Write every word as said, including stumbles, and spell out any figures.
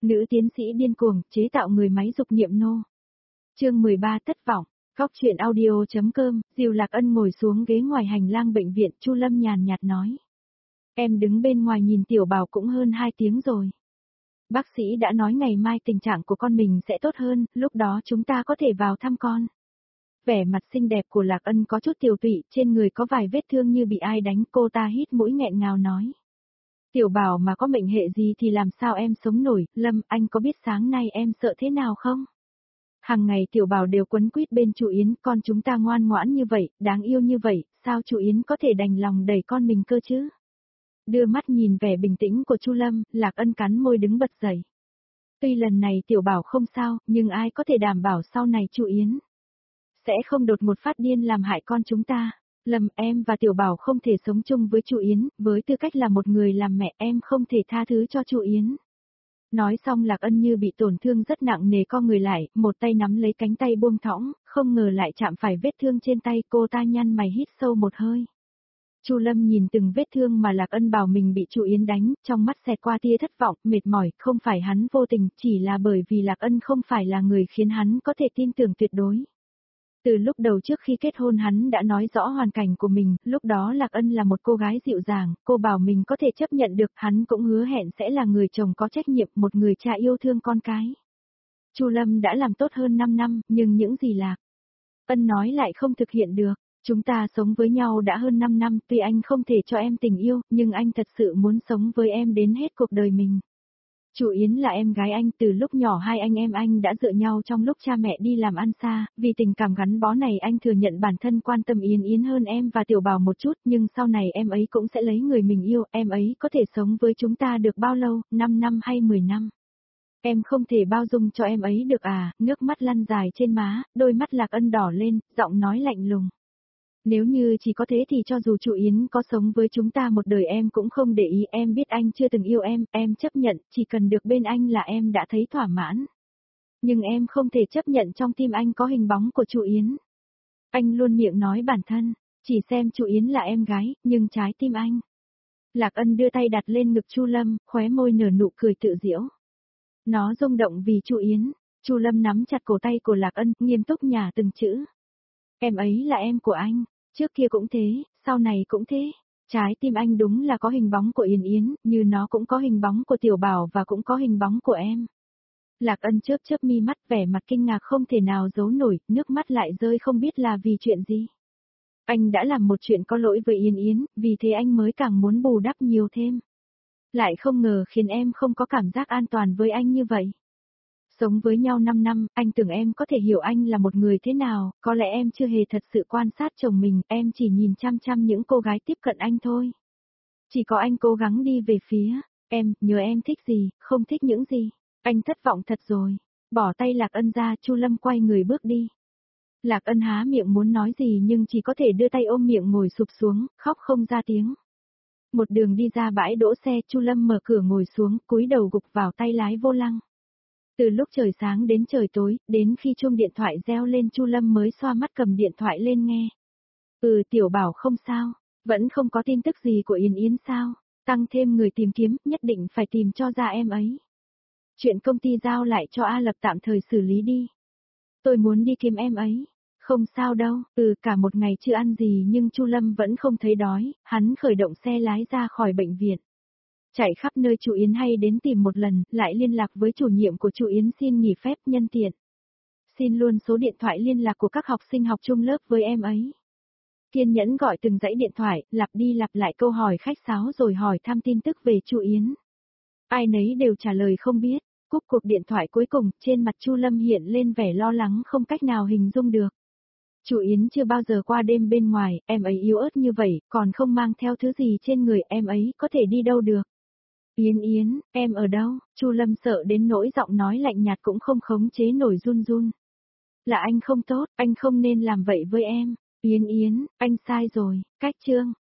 Nữ tiến sĩ điên cuồng, chế tạo người máy dục niệm nô. Chương mười ba thất vọng. Góc truyện audio.com, Diều Lạc Ân ngồi xuống ghế ngoài hành lang bệnh viện, Chu Lâm nhàn nhạt nói. Em đứng bên ngoài nhìn tiểu bảo cũng hơn hai tiếng rồi. Bác sĩ đã nói ngày mai tình trạng của con mình sẽ tốt hơn, lúc đó chúng ta có thể vào thăm con. Vẻ mặt xinh đẹp của Lạc Ân có chút tiều tụy, trên người có vài vết thương như bị ai đánh, cô ta hít mũi nghẹn ngào nói. Tiểu bảo mà có mệnh hệ gì thì làm sao em sống nổi, Lâm, anh có biết sáng nay em sợ thế nào không? Hàng ngày tiểu bảo đều quấn quýt bên chú Yến, con chúng ta ngoan ngoãn như vậy, đáng yêu như vậy, sao chú Yến có thể đành lòng đẩy con mình cơ chứ? Đưa mắt nhìn vẻ bình tĩnh của Chu Lâm, Lạc Ân cắn môi đứng bật dậy. Tuy lần này tiểu bảo không sao, nhưng ai có thể đảm bảo sau này chú Yến sẽ không đột một phát điên làm hại con chúng ta. Lâm, em và tiểu bảo không thể sống chung với chú Yến, với tư cách là một người làm mẹ em không thể tha thứ cho chú Yến. Nói xong Lạc Ân như bị tổn thương rất nặng nề co người lại, một tay nắm lấy cánh tay buông thõng, không ngờ lại chạm phải vết thương trên tay, cô ta nhăn mày hít sâu một hơi. Chu Lâm nhìn từng vết thương mà Lạc Ân bảo mình bị chú Yến đánh, trong mắt xẹt qua tia thất vọng, mệt mỏi, không phải hắn vô tình, chỉ là bởi vì Lạc Ân không phải là người khiến hắn có thể tin tưởng tuyệt đối. Từ lúc đầu trước khi kết hôn hắn đã nói rõ hoàn cảnh của mình, lúc đó Lạc Ân là một cô gái dịu dàng, cô bảo mình có thể chấp nhận được, hắn cũng hứa hẹn sẽ là người chồng có trách nhiệm, một người cha yêu thương con cái. Chu Lâm đã làm tốt hơn năm năm, nhưng những gì Lạc Ân nói lại không thực hiện được. Chúng ta sống với nhau đã hơn năm năm, tuy anh không thể cho em tình yêu, nhưng anh thật sự muốn sống với em đến hết cuộc đời mình. Chu Yến là em gái anh, từ lúc nhỏ hai anh em anh đã dựa nhau trong lúc cha mẹ đi làm ăn xa, vì tình cảm gắn bó này anh thừa nhận bản thân quan tâm Yến Yến hơn em và tiểu bảo một chút, nhưng sau này em ấy cũng sẽ lấy người mình yêu, em ấy có thể sống với chúng ta được bao lâu, năm năm hay mười năm. Em không thể bao dung cho em ấy được à, nước mắt lăn dài trên má, đôi mắt Lạc Ân đỏ lên, giọng nói lạnh lùng. Nếu như chỉ có thế thì cho dù chú Yến có sống với chúng ta một đời em cũng không để ý, em biết anh chưa từng yêu em, em chấp nhận, chỉ cần được bên anh là em đã thấy thỏa mãn. Nhưng em không thể chấp nhận trong tim anh có hình bóng của chú Yến. Anh luôn miệng nói bản thân, chỉ xem chú Yến là em gái, nhưng trái tim anh. Lạc Ân đưa tay đặt lên ngực Chu Lâm, khóe môi nở nụ cười tự giễu. Nó rung động vì chú Yến, Chu Lâm nắm chặt cổ tay của Lạc Ân, nghiêm túc nhả từng chữ. Em ấy là em của anh. Trước kia cũng thế, sau này cũng thế. Trái tim anh đúng là có hình bóng của Yến Yến, như nó cũng có hình bóng của Tiểu Bảo và cũng có hình bóng của em. Lạc Ân chớp chớp mi mắt, vẻ mặt kinh ngạc không thể nào giấu nổi, nước mắt lại rơi không biết là vì chuyện gì. Anh đã làm một chuyện có lỗi với Yến Yến, vì thế anh mới càng muốn bù đắp nhiều thêm. Lại không ngờ khiến em không có cảm giác an toàn với anh như vậy. Sống với nhau năm năm, anh tưởng em có thể hiểu anh là một người thế nào, có lẽ em chưa hề thật sự quan sát chồng mình, em chỉ nhìn chăm chăm những cô gái tiếp cận anh thôi. Chỉ có anh cố gắng đi về phía, em, nhớ em thích gì, không thích những gì, anh thất vọng thật rồi. Bỏ tay Lạc Ân ra, Chu Lâm quay người bước đi. Lạc Ân há miệng muốn nói gì nhưng chỉ có thể đưa tay ôm miệng ngồi sụp xuống, khóc không ra tiếng. Một đường đi ra bãi đỗ xe, Chu Lâm mở cửa ngồi xuống, cúi đầu gục vào tay lái vô lăng. Từ lúc trời sáng đến trời tối, đến khi chuông điện thoại reo lên Chu Lâm mới xoa mắt cầm điện thoại lên nghe. Ừ, Tiểu Bảo không sao, vẫn không có tin tức gì của Yến Yến sao, tăng thêm người tìm kiếm, nhất định phải tìm cho ra em ấy. Chuyện công ty giao lại cho A Lập tạm thời xử lý đi. Tôi muốn đi kiếm em ấy. Không sao đâu, ừ cả một ngày chưa ăn gì nhưng Chu Lâm vẫn không thấy đói, hắn khởi động xe lái ra khỏi bệnh viện. Chạy khắp nơi chú Yến hay đến tìm một lần, lại liên lạc với chủ nhiệm của chú Yến xin nghỉ phép nhân tiện. Xin luôn số điện thoại liên lạc của các học sinh học chung lớp với em ấy. Kiên nhẫn gọi từng dãy điện thoại, lặp đi lặp lại câu hỏi khách sáo rồi hỏi thăm tin tức về chú Yến. Ai nấy đều trả lời không biết, cúp cuộc điện thoại cuối cùng, trên mặt Chu Lâm hiện lên vẻ lo lắng không cách nào hình dung được. Chú Yến chưa bao giờ qua đêm bên ngoài, em ấy yếu ớt như vậy, còn không mang theo thứ gì trên người, em ấy có thể đi đâu được. Yến Yến, em ở đâu? Chu Lâm sợ đến nỗi giọng nói lạnh nhạt cũng không khống chế nổi run run. Là anh không tốt, anh không nên làm vậy với em. Yến Yến, anh sai rồi, cách chương.